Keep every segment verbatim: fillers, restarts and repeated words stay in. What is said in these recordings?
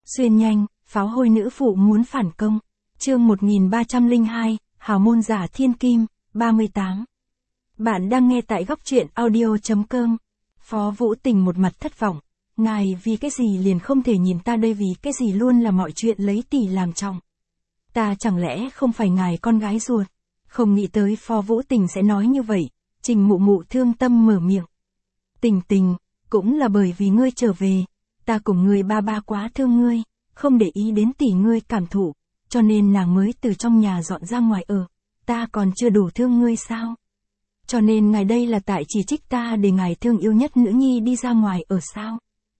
Xuyên nhanh, pháo hôi nữ phụ muốn phản công. Chương một nghìn ba trăm lẻ hai, hào môn giả thiên kim, ba mươi tám. Bạn đang nghe tại góc truyện audio chấm com. Phó Vũ Tình một mặt thất vọng. Ngài vì cái gì liền không thể nhìn ta đây, vì cái gì luôn là mọi chuyện lấy tỷ làm trọng. Ta chẳng lẽ không phải ngài con gái ruột? Không nghĩ tới Phó Vũ Tình sẽ nói như vậy. Trình mụ mụ thương tâm mở miệng. Tình tình, cũng là bởi vì ngươi trở về. Ta cùng ngươi ba ba quá thương ngươi, không để ý đến tỷ ngươi cảm thụ, cho nên nàng mới từ trong nhà dọn ra ngoài ở. Ta còn chưa đủ thương ngươi sao? Cho nên ngài đây là tại chỉ trích ta để ngài thương yêu nhất nữ nhi đi ra ngoài ở sao?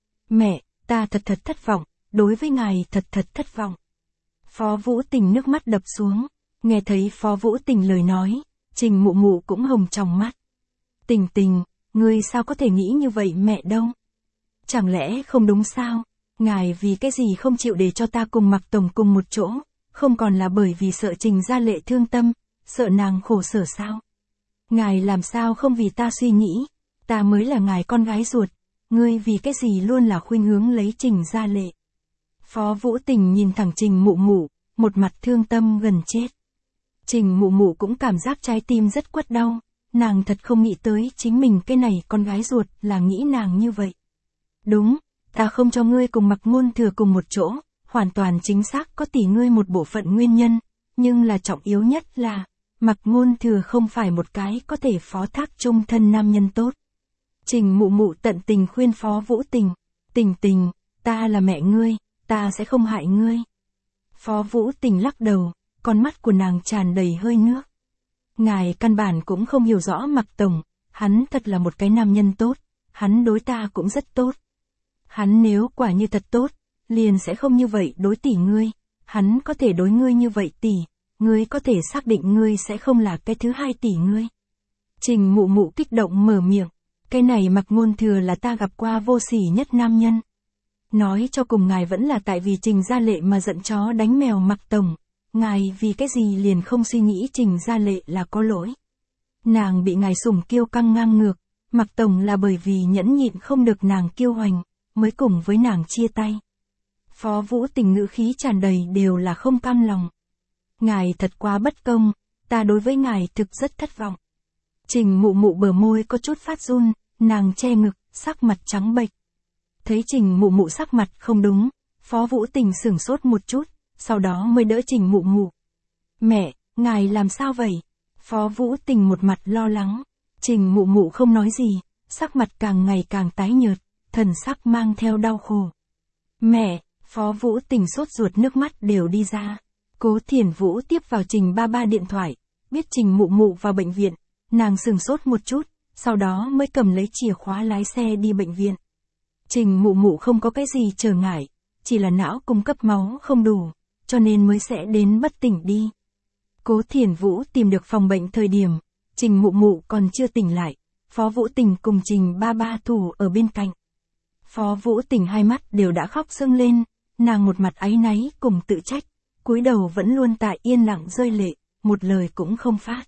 Mẹ, ta thật thật thất vọng, đối với ngài thật thật thất vọng. Phó Vũ Tình nước mắt đập xuống, nghe thấy Phó Vũ Tình lời nói, Trình mụ mụ cũng hồng tròng mắt. Tình tình, ngươi sao có thể nghĩ như vậy mẹ đâu? Chẳng lẽ không đúng sao? Ngài vì cái gì không chịu để cho ta cùng Mạc Tổng cùng một chỗ, không còn là bởi vì sợ Trình Gia Lệ thương tâm, sợ nàng khổ sở sao? Ngài làm sao không vì ta suy nghĩ, ta mới là ngài con gái ruột, ngươi vì cái gì luôn là khuynh hướng lấy Trình Gia Lệ? Phó Vũ Tình nhìn thẳng Trình mụ mụ, một mặt thương tâm gần chết. Trình mụ mụ cũng cảm giác trái tim rất quặn đau, nàng thật không nghĩ tới chính mình cái này con gái ruột là nghĩ nàng như vậy. Đúng, ta không cho ngươi cùng Mạc Ngôn Thừa cùng một chỗ, hoàn toàn chính xác có tỷ ngươi một bộ phận nguyên nhân, nhưng là trọng yếu nhất là, Mạc Ngôn Thừa không phải một cái có thể phó thác chung thân nam nhân tốt. Trình mụ mụ tận tình khuyên Phó Vũ Tình, tình tình, ta là mẹ ngươi, ta sẽ không hại ngươi. Phó Vũ Tình lắc đầu, con mắt của nàng tràn đầy hơi nước. Ngài căn bản cũng không hiểu rõ Mạc Tổng, hắn thật là một cái nam nhân tốt, hắn đối ta cũng rất tốt. Hắn nếu quả như thật tốt, liền sẽ không như vậy đối tỷ ngươi, hắn có thể đối ngươi như vậy tỷ, ngươi có thể xác định ngươi sẽ không là cái thứ hai tỷ ngươi. Trình mụ mụ kích động mở miệng, cái này Mạc Ngôn Thừa là ta gặp qua vô sỉ nhất nam nhân. Nói cho cùng ngài vẫn là tại vì Trình Gia Lệ mà giận chó đánh mèo Mạc Tổng, ngài vì cái gì liền không suy nghĩ Trình Gia Lệ là có lỗi. Nàng bị ngài sủng kiêu căng ngang ngược, Mạc Tổng là bởi vì nhẫn nhịn không được nàng kiêu hoành, mới cùng với nàng chia tay. Phó Vũ Tình ngữ khí tràn đầy đều là không cam lòng. Ngài thật quá bất công, ta đối với ngài thực rất thất vọng. Trình mụ mụ bờ môi có chút phát run, nàng che ngực, sắc mặt trắng bệch. Thấy Trình mụ mụ sắc mặt không đúng, Phó Vũ Tình sửng sốt một chút, sau đó mới đỡ Trình mụ mụ. Mẹ, ngài làm sao vậy? Phó Vũ Tình một mặt lo lắng. Trình mụ mụ không nói gì, sắc mặt càng ngày càng tái nhợt, thần sắc mang theo đau khổ. Mẹ, Phó Vũ Tình sốt ruột nước mắt đều đi ra. Cố Thiển Vũ tiếp vào Trình ba ba điện thoại, biết Trình mụ mụ vào bệnh viện, nàng sửng sốt một chút, sau đó mới cầm lấy chìa khóa lái xe đi bệnh viện. Trình mụ mụ không có cái gì trở ngại, chỉ là não cung cấp máu không đủ, cho nên mới sẽ đến bất tỉnh đi. Cố Thiển Vũ tìm được phòng bệnh thời điểm, Trình mụ mụ còn chưa tỉnh lại, Phó Vũ Tình cùng Trình ba ba thủ ở bên cạnh. Phó Vũ Tình hai mắt đều đã khóc sưng lên, nàng một mặt áy náy cùng tự trách, cúi đầu vẫn luôn tại yên lặng rơi lệ, một lời cũng không phát.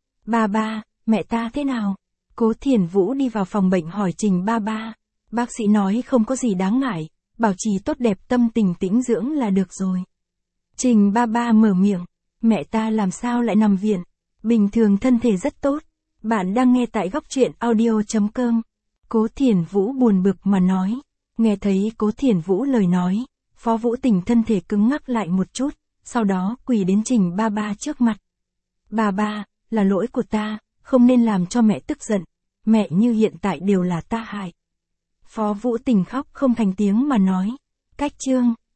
Ba ba, mẹ ta thế nào? Cố Thiển Vũ đi vào phòng bệnh hỏi Trình ba ba, bác sĩ nói không có gì đáng ngại, bảo trì tốt đẹp tâm tình tĩnh dưỡng là được rồi. Trình ba ba mở miệng, mẹ ta làm sao lại nằm viện, bình thường thân thể rất tốt. Bạn đang nghe tại góc truyện audio chấm com. Cố Thiển Vũ buồn bực mà nói. Nghe thấy Cố Thiển Vũ lời nói, Phó Vũ Tình thân thể cứng ngắc lại một chút, sau đó quỳ đến Trình ba ba trước mặt. Ba ba, là lỗi của ta, không nên làm cho mẹ tức giận, mẹ như hiện tại đều là ta hại. Phó Vũ Tình khóc không thành tiếng mà nói. Cách chương